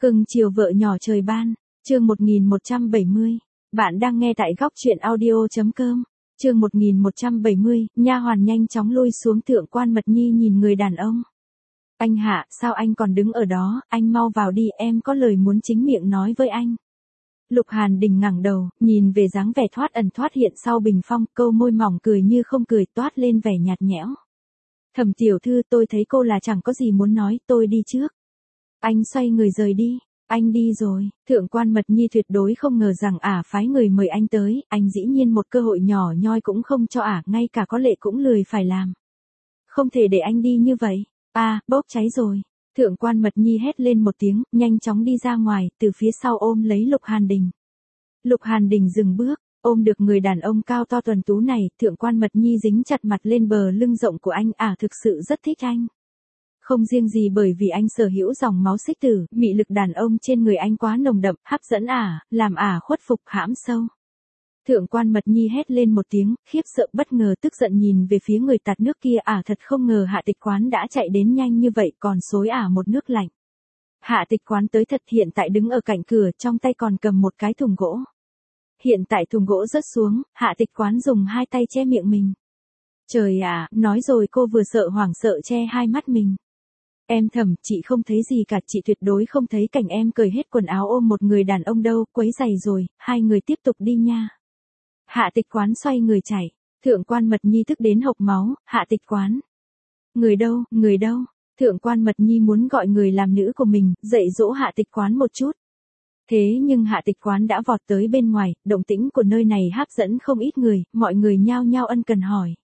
Cưng chiều vợ nhỏ trời ban, chương 1170. Bạn đang nghe tại góc truyện audio.com. Chương 1170, nha hoàn nhanh chóng lui xuống. Thượng quan Mật Nhi nhìn người đàn ông. Anh Hạ, sao anh còn đứng ở đó, anh mau vào đi, em có lời muốn chính miệng nói với anh. Lục Hàn Đình ngẩng đầu, nhìn về dáng vẻ thoát ẩn thoát hiện sau bình phong, câu môi mỏng cười như không cười, toát lên vẻ nhạt nhẽo. Thẩm tiểu thư, tôi thấy cô là chẳng có gì muốn nói, tôi đi trước. Anh xoay người rời đi. Anh đi rồi. Thượng quan Mật Nhi tuyệt đối không ngờ rằng phái người mời anh tới, anh dĩ nhiên một cơ hội nhỏ nhoi cũng không cho ngay cả có lệ cũng lười phải làm. Không thể để anh đi như vậy. Bốc cháy rồi. Thượng quan Mật Nhi hét lên một tiếng, nhanh chóng đi ra ngoài, từ phía sau ôm lấy Lục Hàn Đình. Lục Hàn Đình dừng bước, ôm được người đàn ông cao to tuấn tú này, Thượng quan Mật Nhi dính chặt mặt lên bờ lưng rộng của anh, thực sự rất thích anh. Không riêng gì bởi vì anh sở hữu dòng máu xích tử, mị lực đàn ông trên người anh quá nồng đậm, hấp dẫn làm khuất phục hãm sâu. Thượng quan Mật Nhi hét lên một tiếng, khiếp sợ bất ngờ tức giận nhìn về phía người tạt nước kia, thật không ngờ Hạ Tịch Quán đã chạy đến nhanh như vậy, còn xối một nước lạnh. Hạ Tịch Quán tới thật, hiện tại đứng ở cạnh cửa, trong tay còn cầm một cái thùng gỗ. Hiện tại thùng gỗ rớt xuống, Hạ Tịch Quán dùng hai tay che miệng mình. Trời nói rồi cô vừa sợ hoảng sợ che hai mắt mình. Em Thẩm, chị không thấy gì cả, chị tuyệt đối không thấy cảnh em cởi hết quần áo ôm một người đàn ông đâu, quấy giày rồi, hai người tiếp tục đi nha. Hạ Tịch Quán xoay người chạy, Thượng quan Mật Nhi tức đến hộc máu, Hạ Tịch Quán. Người đâu, người đâu? Thượng quan Mật Nhi muốn gọi người làm nữ của mình, dạy dỗ Hạ Tịch Quán một chút. Thế nhưng Hạ Tịch Quán đã vọt tới bên ngoài, động tĩnh của nơi này hấp dẫn không ít người, mọi người nhao nhao ân cần hỏi.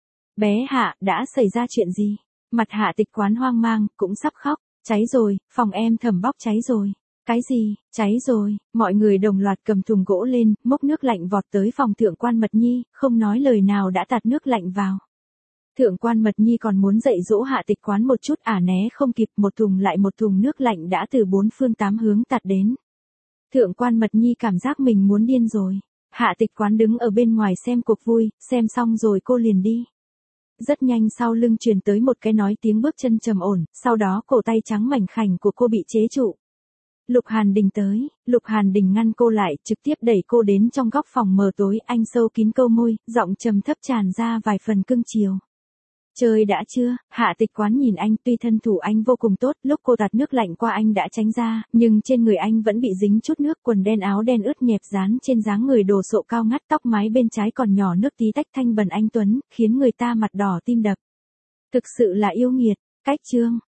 Bé Hạ, đã xảy ra chuyện gì? Mặt Hạ Tịch Quán hoang mang, cũng sắp khóc. Cháy rồi, phòng em Thẩm bốc cháy rồi. Cái gì, cháy rồi? Mọi người đồng loạt cầm thùng gỗ lên, múc nước lạnh vọt tới phòng Thượng quan Mật Nhi, không nói lời nào đã tạt nước lạnh vào. Thượng quan Mật Nhi còn muốn dạy dỗ Hạ Tịch Quán một chút, né không kịp, một thùng lại một thùng nước lạnh đã từ bốn phương tám hướng tạt đến. Thượng quan Mật Nhi cảm giác mình muốn điên rồi. Hạ Tịch Quán đứng ở bên ngoài xem cuộc vui, xem xong rồi cô liền đi. Rất nhanh sau lưng truyền tới một cái nói tiếng bước chân trầm ổn, sau đó cổ tay trắng mảnh khảnh của cô bị chế trụ. Lục Hàn Đình tới, Lục Hàn Đình ngăn cô lại, trực tiếp đẩy cô đến trong góc phòng mờ tối, anh sâu kín câu môi, giọng trầm thấp tràn ra vài phần cưng chiều. Chơi đã chưa? Hạ Tịch Quán nhìn anh, tuy thân thủ anh vô cùng tốt, lúc cô tạt nước lạnh qua anh đã tránh ra, nhưng trên người anh vẫn bị dính chút nước, quần đen áo đen ướt nhẹp dán trên dáng người đồ sộ cao ngắt, tóc mái bên trái còn nhỏ nước tí tách thanh bần anh tuấn, khiến người ta mặt đỏ tim đập. Thực sự là yêu nghiệt. Cách chương